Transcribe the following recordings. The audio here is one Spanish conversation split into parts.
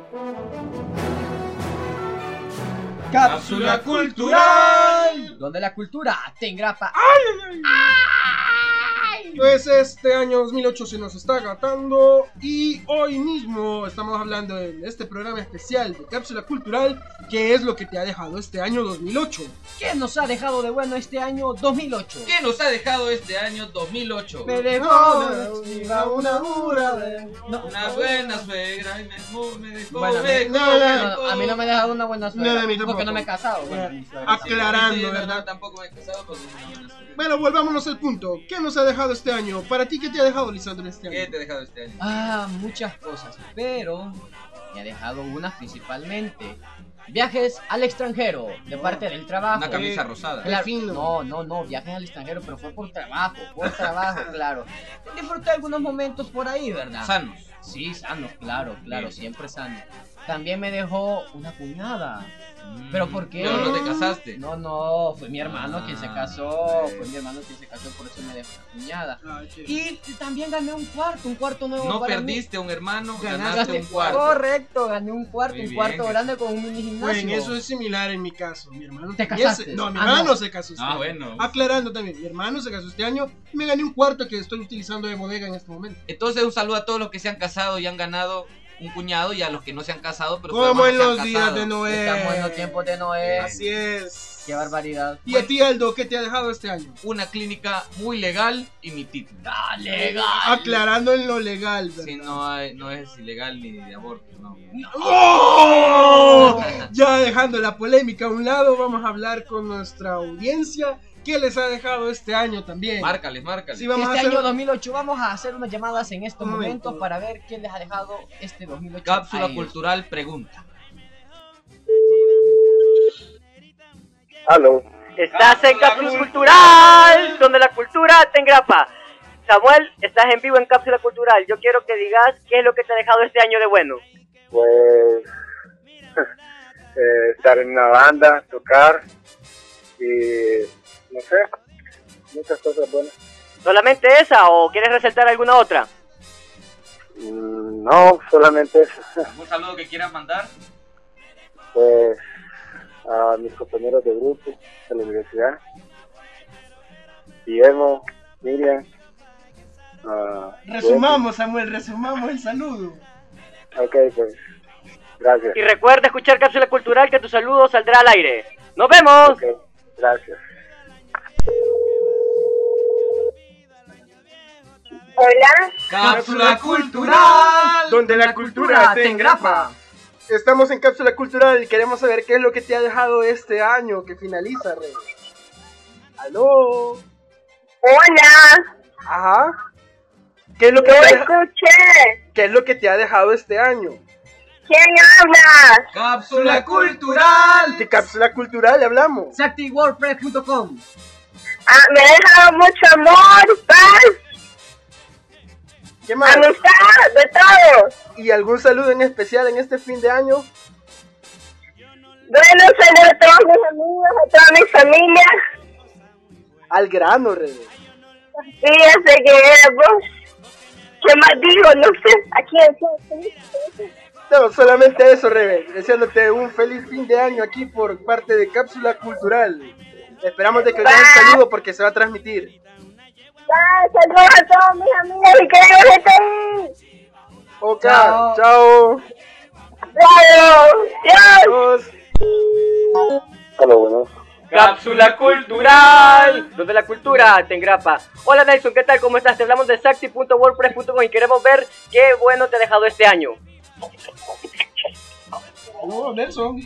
Cápsula cultural, donde la cultura te engrapa. Pues este año 2008 se nos está agotando y hoy mismo estamos hablando en este programa especial de Cápsula Cultural, ¿qué es lo que te ha dejado este año 2008? ¿Qué nos ha dejado de bueno este año 2008? ¿Qué nos ha dejado este año 2008? Me dejó una Una buena suegra y me dejó. Bueno, a mí no me ha dejado una buena suegra, No, a mí tampoco. porque no me he casado. Aclarando, ¿verdad? Tampoco me he casado con una buena suegra. Bueno, volvámonos al punto. ¿Qué nos ha dejado este año? Para ti, ¿qué te ha dejado, Lisandro, este ¿Qué año? te ha dejado este año? Muchas cosas, pero me ha dejado unas principalmente. Viajes al extranjero, de parte del trabajo. Una camisa rosada. Claro, Fino. no, viajes al extranjero, pero fue por trabajo, claro. Disfruté algunos momentos por ahí, ¿verdad? Sanos. Sí, sanos, claro, Bien. siempre sanos. También me dejó una cuñada. ¿Pero por qué? Pero no te casaste. No, fue mi hermano quien se casó, bueno. por eso me dejó una cuñada. Ay, qué- Y también gané un cuarto nuevo No para mí. perdiste un hermano, Ganaste ganaste un cuarto. Correcto, gané un cuarto, Muy un cuarto bien. grande con un mini gimnasio. Bueno, eso es similar en mi caso. Mi hermano ¿Te también casaste? No, mi Ah, hermano no. se casó este Ah, año. bueno. Aclarando también, mi hermano se casó este año y me gané un cuarto que estoy utilizando de bodega en este momento. Entonces un saludo a todos los que se han casado y han ganado un cuñado y a los que no se han casado pero Como todavía en no se han los días casado. de Noé. Estamos en los tiempos de Noé. Así es. Qué barbaridad. Y a ti, Aldo, ¿qué te ha dejado este año? Una clínica muy legal y mi título. Legal. Aclarando en lo legal, ¿verdad? Sí, no es ilegal ni de aborto, no. ¡Oh! Ya dejando la polémica a un lado, vamos a hablar con nuestra audiencia. ¿Qué les ha dejado este año también? Márcales. Sí, vamos Este a hacer... año 2008 vamos a hacer unas llamadas en estos Un momento. momentos para ver quién les ha dejado este 2008. Cápsula a ellos. cultural pregunta. Aló. Estás en Cápsula Cultural, donde la cultura te engrapa. Samuel, estás en vivo en Cápsula Cultural. Yo quiero que digas qué es lo que te ha dejado este año de bueno. Pues estar en una banda, tocar y no sé, muchas cosas buenas. ¿Solamente esa o quieres resaltar alguna otra? No, solamente eso. ¿Un saludo que quieras mandar? Pues a mis compañeros de grupo de la universidad, Guillermo, Miriam. Resumamos, Samuel, resumamos el saludo. Ok, pues gracias. Y recuerda escuchar Cápsula Cultural, que tu saludo saldrá al aire. ¡Nos vemos! Ok, gracias. Hola, Cápsula cultural, donde la cultura te engrapa. Estamos en Cápsula Cultural y queremos saber qué es lo que te ha dejado este año que finaliza, Rey. ¿Aló? hola, Ajá. ¿Qué es lo que no te ha- escuché. ¿Qué es lo que te ha dejado este año? ¿Quién habla? cápsula cultural. De Cápsula Cultural hablamos. SactiWordPress.com. Me ha dejado mucho amor, paz, ¿Qué más? amistad, de todo. ¿Y algún saludo en especial en este fin de año? Bueno, saludo a todos mis amigos, a toda mi familia. Al grano, Rey. Fíjense que era vos. ¿Qué más digo? No sé. Aquí No, solamente eso, Rebe. Deseándote un feliz fin de año aquí por parte de Cápsula Cultural. Esperamos de que os den un saludo porque se va a transmitir. saludos a todos mis amigos y que Dios esté ahí. Ok, Chao. chao. Adiós. Adiós. Hola, buenas. Cápsula Cultural, donde la cultura te engrapa. Hola Nelson, ¿qué tal? ¿Cómo estás? Te hablamos de Sacti.wordpress.com y queremos ver qué bueno te ha dejado este año. Oh, Nelson.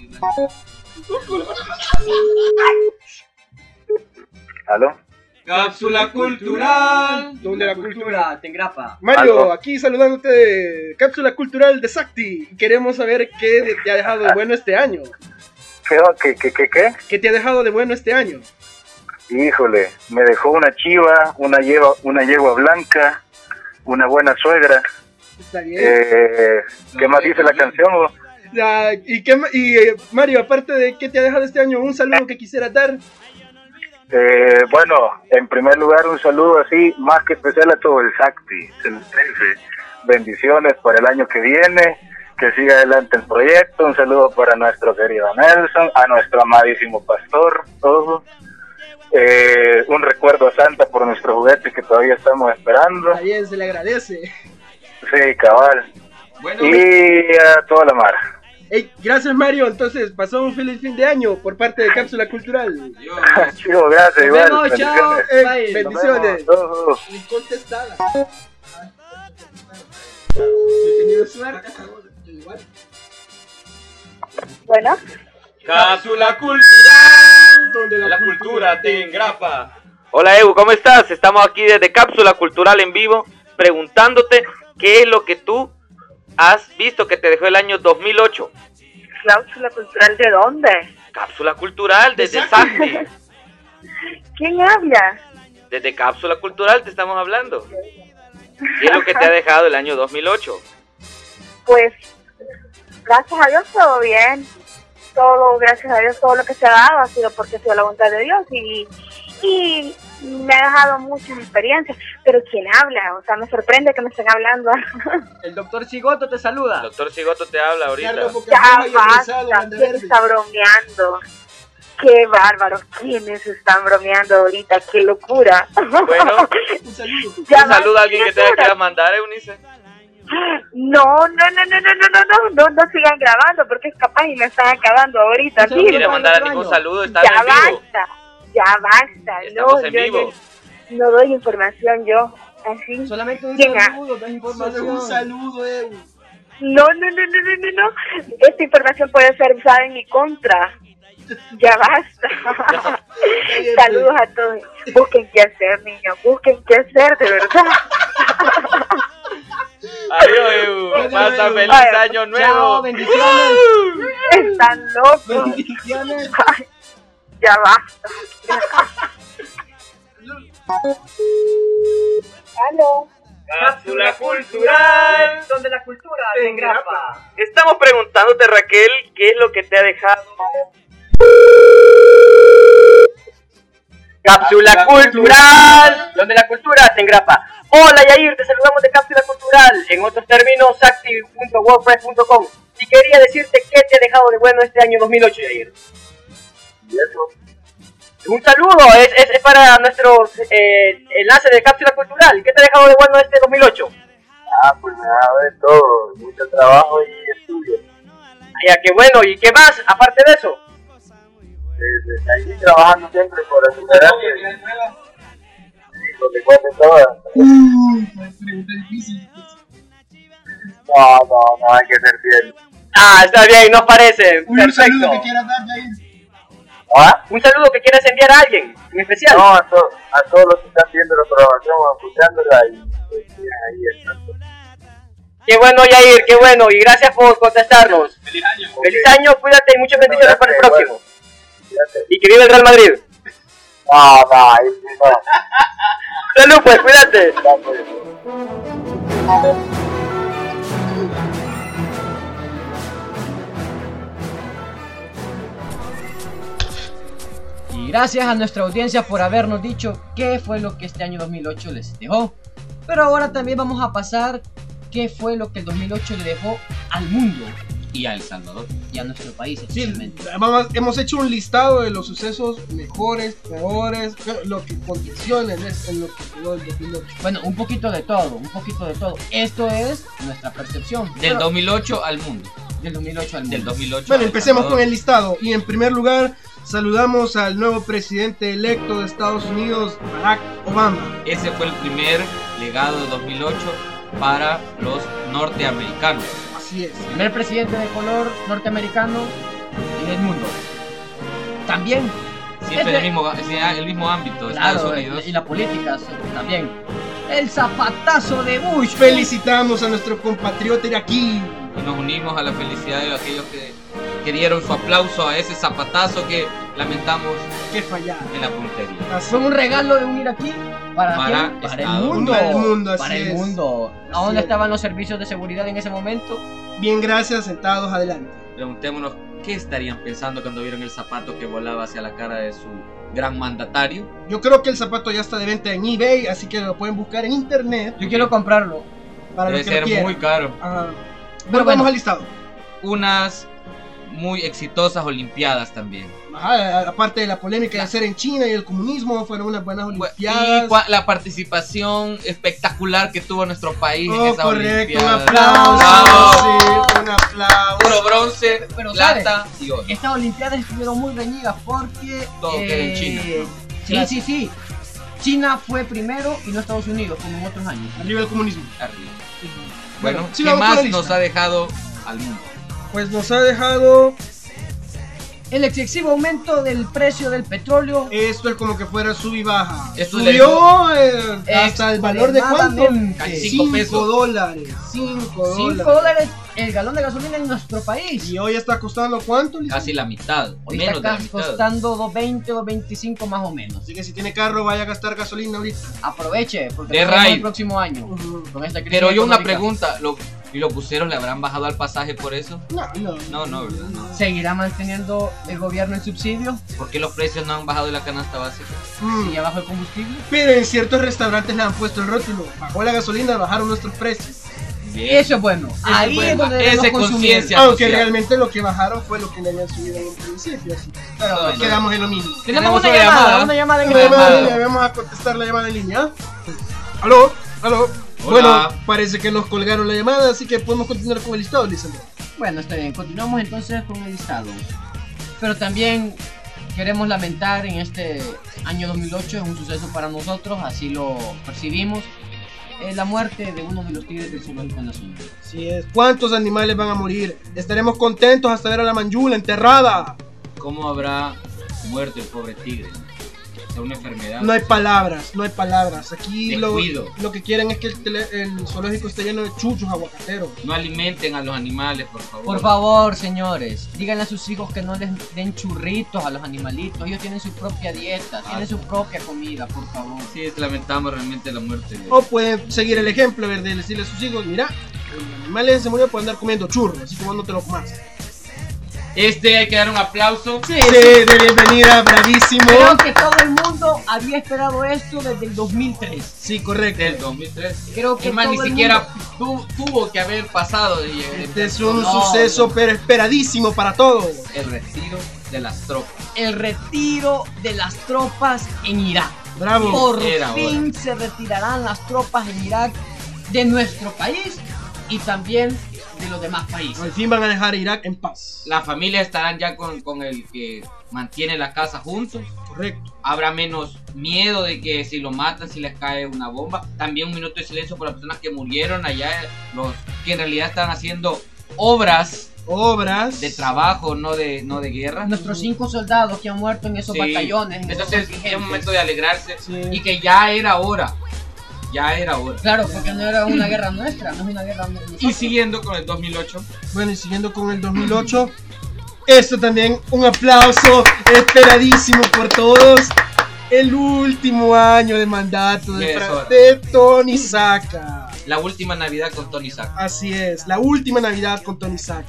¿Aló? Cápsula cultural, Donde la cultura. te engrapa. Mario, Aló. aquí saludándote de Cápsula Cultural de Sacti. Y queremos saber qué te ha dejado de bueno este año. ¿Qué? ¿Qué te ha dejado de bueno este año? Híjole, me dejó una chiva, una yegua blanca, una buena suegra. Está bien. ¿Qué más dice la canción? Ya, Mario, aparte de qué te ha dejado este año, un saludo que quisiera dar. Bueno, en primer lugar un saludo así, más que especial a todo el Sacti. Bendiciones para el año que viene, que siga adelante el proyecto. Un saludo para nuestro querido Nelson, a nuestro amadísimo pastor, todo. Un recuerdo a Santa por nuestro juguete que todavía estamos esperando. Está bien, se le agradece. Sí, cabal. Bueno, Y a toda la mar. Hey, gracias Mario, entonces pasó un feliz fin de año por parte de Cápsula Cultural. adiós. Chico, gracias, Nos igual. vemos, chao. Bendiciones. Bye. Bendiciones. Todo. Incontestada. He tenido suerte. Igual. Bueno, Cápsula cultural, Donde la cultura te engrapa. Hola Evo, ¿cómo estás? Estamos aquí desde Cápsula Cultural en vivo, preguntándote qué es lo que tú has visto que te dejó el año 2008. ¿Cápsula cultural de dónde? Cápsula Cultural desde SACTI. ¿Quién habla? Desde Cápsula Cultural te estamos hablando. ¿Qué es lo que te ha dejado el año 2008? Pues, gracias a Dios todo bien. Todo, gracias a Dios, todo lo que se ha dado ha sido porque ha sido la voluntad de Dios y me ha dejado muchas experiencias. Pero ¿quién habla? O sea, me sorprende que me estén hablando. El doctor Cigoto te El saluda. doctor Cigoto te habla ahorita. Carlos Boca Ya Roja y Gonzalo, basta, Banda ¿quién Verde. está bromeando? Qué bárbaro, ¿quiénes están bromeando ahorita? ¡Qué locura! Bueno, Un saludo. Ya un saludo a alguien que te basta. quiera mandar, Eunice. No sigan grabando porque es capaz y me están acabando ahorita. No No ¿sí? quiere mandar a ningún saludo, está en vivo. Ya basta, Estamos no, en yo vivo. no doy información yo, así. Solamente un ¿Quién saludo, no es Solo información. un saludo, No. Esta información puede ser usada en mi contra. Ya basta. Saludos a todos. Busquen qué hacer, niños. Busquen qué hacer, de verdad. Adiós, Evo. Pasa feliz Ay, año Chao, nuevo. bendiciones. Están locos. Bendiciones. Ay, ya basta. Aló. Cápsula cultural. Donde la cultura te engrapa. Estamos preguntándote, Raquel, ¿qué es lo que te ha dejado? Cápsula cultural, donde la cultura te engrapa. Hola Yair, te saludamos de Cápsula Cultural, en otros términos, active.wordpress.com. Y quería decirte qué te ha dejado de bueno este año 2008, Yair. ¿Y eso? Un saludo, es para nuestros enlace de Cápsula Cultural. ¿Qué te ha dejado de bueno este 2008? Pues me ha dado de todo, mucho trabajo y estudio. Ya, qué bueno, ¿y qué más aparte de eso? Ahí trabajando siempre por recuperarse. Lo que cuente todas. Pregunta difícil. No, hay que ser fiel. Ah, está bien, nos parece. Un saludo Perfecto. que quieras dar, Jair. ¿Ah? Un saludo que quieras enviar a alguien en especial. No, a todos los que están viendo la programación o escuchándola y pues, sigan ahí estando. Qué bueno, Yair, qué bueno. Y gracias por contestarnos. Feliz año. Feliz año, cuídate y muchas bendiciones para el Gracias, próximo. Fíjate. Y que viva el Real Madrid. Ahí sí, no. Salud, pues, cuídate. Gracias. Y gracias a nuestra audiencia por habernos dicho qué fue lo que este año 2008 les dejó. Pero ahora también vamos a pasar qué fue lo que el 2008 le dejó al mundo Y a El Salvador. y a nuestro país Sí, especialmente. hemos hecho un listado de los sucesos mejores, peores, lo que condiciones en lo que quedó el 2008. Bueno, un poquito de todo, un poquito de todo. Esto es nuestra percepción. Del Pero- 2008 al mundo. del 2008 al mundo. Del 2008 Bueno, al empecemos Salvador. con el listado. Y en primer lugar, saludamos al nuevo presidente electo de Estados Unidos, Barack Obama. Ese fue el primer legado de 2008 para los norteamericanos. Así es. Primer presidente de color norteamericano y del mundo. También, Siempre Este- el mismo ámbito de claro, Estados Unidos. y la política también. El zapatazo de Bush. Felicitamos a nuestro compatriota iraquí. Y nos unimos a la felicidad de aquellos que dieron su aplauso a ese zapatazo que lamentamos Que fallar. en la puntería. Así Fue un regalo de un iraquí para, Para ¿quién? Para el Estados mundo. Para el mundo, así Para el es. mundo. ¿A Así dónde es. estaban los servicios de seguridad en ese momento? Bien, gracias, sentados adelante. Preguntémonos qué estarían pensando cuando vieron el zapato que volaba hacia la cara de su gran mandatario. Yo creo que el zapato ya está de venta en eBay, así que lo pueden buscar en internet Yo quiero comprarlo. para Debe los que lo ser quieran. muy caro. Ajá. Pero vamos al listado. Unas muy exitosas olimpiadas también. Ajá, aparte de la polémica de hacer en China y el comunismo, fueron unas buenas olimpiadas. Y la participación espectacular que tuvo nuestro país en Oh, esas correcto, un olimpiadas. aplauso. ¡Bravo! Sí, un aplauso. Puro bronce, Pero, plata y oro. Estas olimpiadas estuvieron muy reñidas porque... Todo queda en China, ¿no? Sí. China fue primero y no Estados Unidos, como en otros años. Arriba el comunismo. Arriba. Bueno, sí, ¿qué vamos con más la lista. nos ha dejado al mundo? Pues nos ha dejado El excesivo aumento del precio del petróleo. esto es como que fuera sub y baja. Esto Subió hasta el valor de cuánto? Extremadamente. 5 pesos. $5. 5 $5 dólares. el galón de gasolina en nuestro país. Y hoy está costando ¿cuánto, Lisa? Casi la mitad, o Hoy menos de está la mitad. costando $2.20, $2.25 más o menos. Así que si tiene carro, vaya a gastar gasolina ahorita. Aproveche, porque De nos vemos raíz. el próximo año. Ujú. Con esta crisis Pero yo una económica. pregunta, ¿y los buceros le habrán bajado al pasaje por eso? No, ¿verdad? No. ¿Seguirá manteniendo el gobierno el subsidio? ¿Por qué los precios no han bajado de la canasta básica? Mm. ¿Y abajo el combustible? Pero en ciertos restaurantes le han puesto el rótulo. Bajó la gasolina, bajaron nuestros precios. Bien. Eso es bueno. Ahí bueno. es donde Ese debemos consumir. conciencia. Aunque social. realmente lo que bajaron fue lo que le habían subido en un principio. Así. Pero No, no. quedamos en lo mismo. Tenemos Tenemos una llamada en Una llamada en línea. línea, vamos a contestar la llamada en línea. ¿Aló? Hola. Bueno, parece que nos colgaron la llamada, así que podemos continuar con el listado, Lisandro. Bueno, está bien. Continuamos entonces con el listado. Pero también queremos lamentar en este año 2008, es un suceso para nosotros, así lo percibimos, la muerte de uno de los tigres del Zoológico Nacional. Así es. ¿Cuántos animales van a morir? Estaremos contentos hasta ver a la manjula enterrada. ¿Cómo habrá muerto el pobre tigre? Es una enfermedad. No hay palabras, no hay palabras. Aquí Descuido. lo que quieren es que el zoológico esté lleno de chuchos aguacateros. No alimenten a los animales, por favor. Por favor, señores, díganle a sus hijos que no les den churritos a los animalitos. Ellos tienen su propia dieta, tienen su propia comida, por favor. Sí, lamentamos realmente la muerte de... O pueden seguir el ejemplo, de decirle a sus hijos, mira, el animal ese se murió por andar comiendo churros, así como no te lo comas. Hay que dar un aplauso. Sí, De bienvenida, bravísimo. creo que todo el mundo había esperado esto desde el 2003. Sí, correcto. Del 2003. Creo que Es más, todo ni el siquiera tuvo que haber pasado de Este es un No, suceso no. pero esperadísimo para todos. el retiro de las tropas. El retiro de las tropas en Irak. Bravo. Por Era fin se retirarán las tropas en Irak de nuestro país y también de los demás países. Al fin van a dejar a Irak en paz. Las familias estarán ya con el que mantiene la casa juntos. Correcto. Habrá menos miedo de que si lo matan, si les cae una bomba. También un minuto de silencio por las personas que murieron allá, los que en realidad están haciendo obras Obras. de trabajo, no de guerra. Nuestros 5 soldados que han muerto en esos Sí. batallones. en esos Entonces es un contingentes. momento de alegrarse Sí. y que ya era hora. Ya era hora. Claro, porque no era una guerra nuestra, no es una guerra nuestra. Y siguiendo con el 2008, Bueno, y siguiendo con el 2008, esto también un aplauso esperadísimo por todos. El último año de mandato Ya es hora. de Tony Saca. la última Navidad con Tony Sack. Así es, la última Navidad con Tony Saca.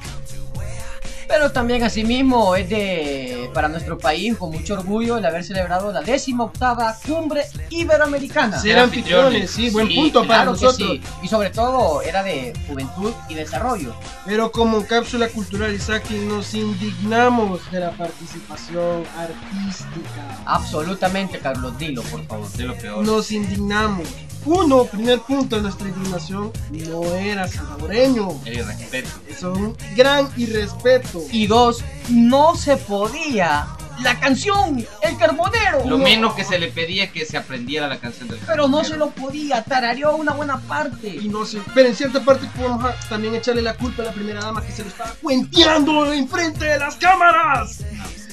Pero también asimismo es para nuestro país con mucho orgullo el haber celebrado la 18ª cumbre iberoamericana. Ser anfitriones, sí, buen punto para claro que nosotros. sí. Y sobre todo era de juventud y desarrollo. Pero como cápsula cultural Isaki nos indignamos de la participación artística. Absolutamente, Carlos, dilo por favor. De lo peor. Nos indignamos. Uno, primer punto de nuestra indignación, no era salvadoreño. El irrespeto. Es un gran irrespeto. Y 2, no se podía la canción El Carbonero. Lo No. menos que se le pedía es que se aprendiera la canción del Pero no Carbonero. se lo podía, tarareó una buena parte. Y no sé, pero en cierta parte podemos también echarle la culpa a la primera dama que se lo estaba cuenteando enfrente de las cámaras.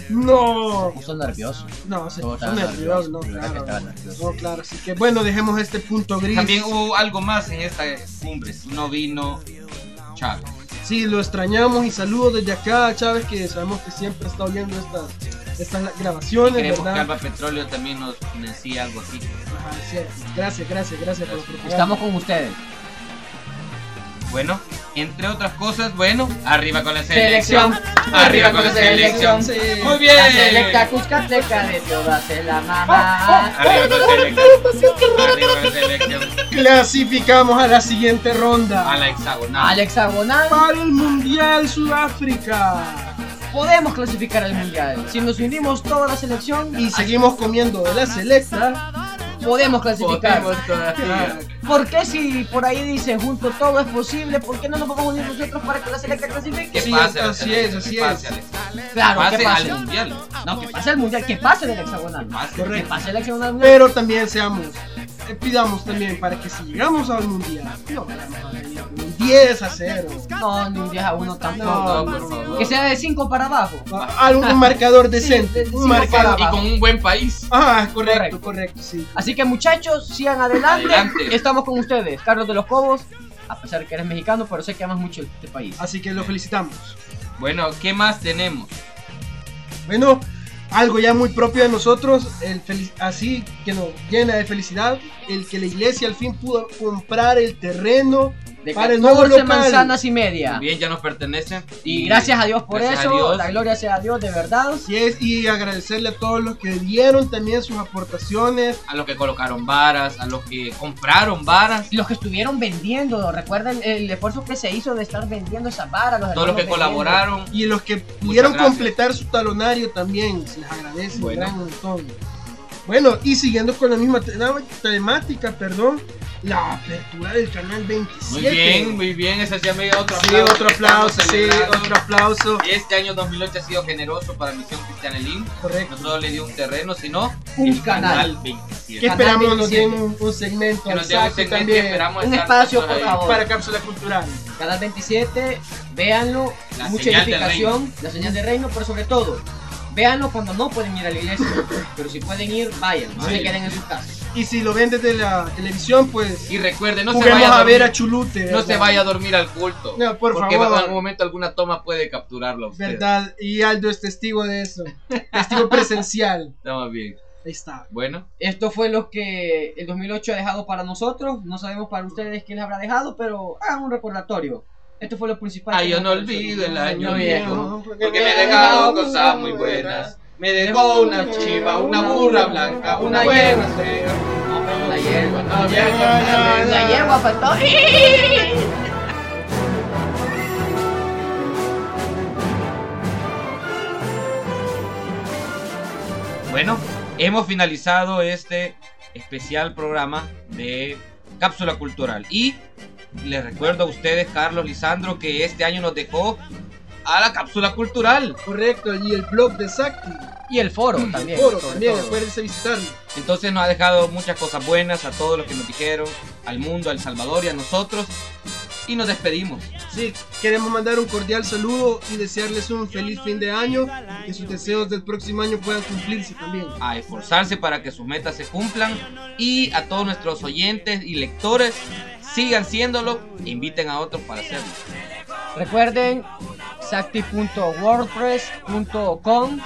No, Puso nervioso. no, se Todo puso estaba nervioso, no, nervioso, de verdad que claro. estaba nervioso. No, claro, así que bueno, dejemos este punto gris. También hubo algo más en esta cumbre. No vino Chávez. Sí, lo extrañamos y saludos desde acá a Chávez, que sabemos que siempre está oyendo estas grabaciones, Queremos que ¿verdad? Alba Petróleo también nos financie algo así. Ajá, es cierto. Gracias por la propuesta. Estamos con ustedes. Bueno, Entre otras cosas, bueno, arriba con la Selección. selección. Arriba con la selección. Sí. Muy bien. La selecta cuscatleca de todas es la mamá. Arriba con la selección. Arriba con la selección. Clasificamos a la siguiente ronda. A la hexagonal. Al hexagonal. Para el Mundial Sudáfrica. Podemos clasificar al mundial. Si nos unimos toda la selección Y seguimos comiendo de la selecta. podemos clasificar. Podemos todavía. ¿Por qué si por ahí dicen junto todo es posible? ¿Por qué no nos vamos a unir nosotros para que la selecta clasifique? ¿Qué Sí, pasa? así es, así ¿Qué pasa, es. Alex? Claro, Pase que pase. al mundial. No, que pase el mundial, que pase del hexagonal. Pase. Que pase el hexagonal mundial. Pero también pidamos también para que si llegamos al Mundial, no vayamos a venir con un 10-0. No, ni un 10-1 tampoco. No, por favor. Que sea de 5 para abajo. Un marcador decente. Sí, Un sí, marcador. Y con un buen país. Ah, Correcto. correcto, sí. Así que muchachos, sigan adelante. Adelante. Estamos con ustedes, Carlos de los Cobos. A pesar de que eres mexicano, pero sé que amas mucho este país. Así que lo felicitamos. Bueno, ¿qué más tenemos? Bueno, algo ya muy propio de nosotros, así que nos llena de felicidad, el que la iglesia al fin pudo comprar el terreno De para el nuevo 14 local. manzanas y media. Bien, ya nos pertenece. Y gracias a Dios por Gracias a eso. Dios. La gloria sea a Dios, de verdad. Así es, y agradecerle a todos los que dieron también sus aportaciones. A los que colocaron varas, a los que compraron varas, Y los que estuvieron vendiendo, recuerden el esfuerzo que se hizo de estar vendiendo esas varas. todos los que colaboraron. Y los que pudieron gracias. completar su talonario también, se les agradece Bueno. un gran montón. Bueno, y siguiendo con la misma temática, la apertura del canal 27. Muy bien, esa sí me da otro Sí, aplauso. otro que estamos aplauso, sí, celebrando. otro aplauso. Este año 2008 ha sido generoso para Misión Cristiana Link. Correcto. No solo le dio un terreno, sino Un el canal. 27. ¿Qué Canal esperamos? Nos 27. den un segmento Que al nos dé un saco segmento y también esperamos Un estar espacio, nosotros por ahí. favor. para cápsula cultural. Canal 27, véanlo, La mucha señal del edificación, la señal de reino, pero sobre todo, véanlo cuando no pueden ir a la iglesia, pero si pueden ir, vayan, no Sí. se queden en sus casas. Y si lo ven desde la televisión, pues Y recuerde, no se juguemos vaya a a ver dormir, a Chulute. no se ¿verdad? vaya a dormir al culto. No, por porque favor. en algún momento alguna toma puede capturarlo a usted. Verdad, y Aldo es testigo de eso. Testigo presencial. Estamos bien. Ahí está. Bueno, Esto fue lo que el 2008 ha dejado para nosotros, no sabemos para ustedes qué les habrá dejado, pero hagan un recordatorio. Esto fue lo principal. ay, que yo nos no pareció. olvido el año No, viejo, porque me he dejado cosas muy buenas. Me dejó una chiva, una burra blanca, una buena fea. No, pero la hierba, No había carnales. la hierba faltó. Bueno, hemos finalizado este especial programa de Cápsula Cultural. Y les recuerdo a ustedes, Carlos, Lisandro, que este año nos dejó a la Cápsula Cultural. Correcto, y el blog de Sakti. Y el foro también. Foro sobre también, todo. acuérdense visitarlo. Entonces nos ha dejado muchas cosas buenas a todos los que nos dijeron, al mundo, a El Salvador y a nosotros. Y nos despedimos. Sí, queremos mandar un cordial saludo y desearles un feliz fin de año. Que sus deseos del próximo año puedan cumplirse también. A esforzarse para que sus metas se cumplan. Y a todos nuestros oyentes y lectores, sigan siéndolo e inviten a otros para hacerlo. Recuerden sakti.wordpress.com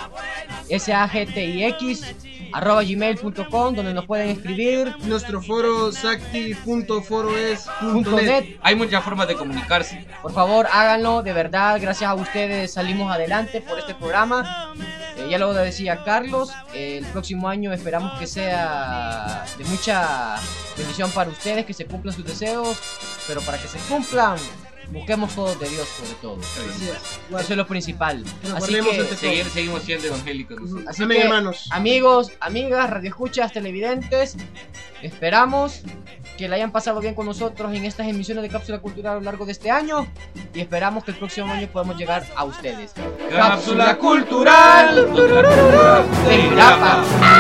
sagtix@gmail.com, donde nos pueden escribir. Nuestro foro sakti.foroes.net. .net. Hay muchas formas de comunicarse. Por favor, háganlo, de verdad, gracias a ustedes salimos adelante por este programa. Ya lo decía Carlos, el próximo año esperamos que sea de mucha bendición para ustedes, que se cumplan sus deseos, pero para que se cumplan, busquemos todos de Dios sobre todo. Así es. Eso es lo principal. nos Así guardemos que, ante todo. Seguimos siendo evangélicos nosotros. así Amén, que, hermanos. amigos, amigas, radioescuchas, televidentes, esperamos que la hayan pasado bien con nosotros en estas emisiones de Cápsula Cultural a lo largo de este año y esperamos que el próximo año podamos llegar a ustedes. Cápsula Cultural. de Grapa.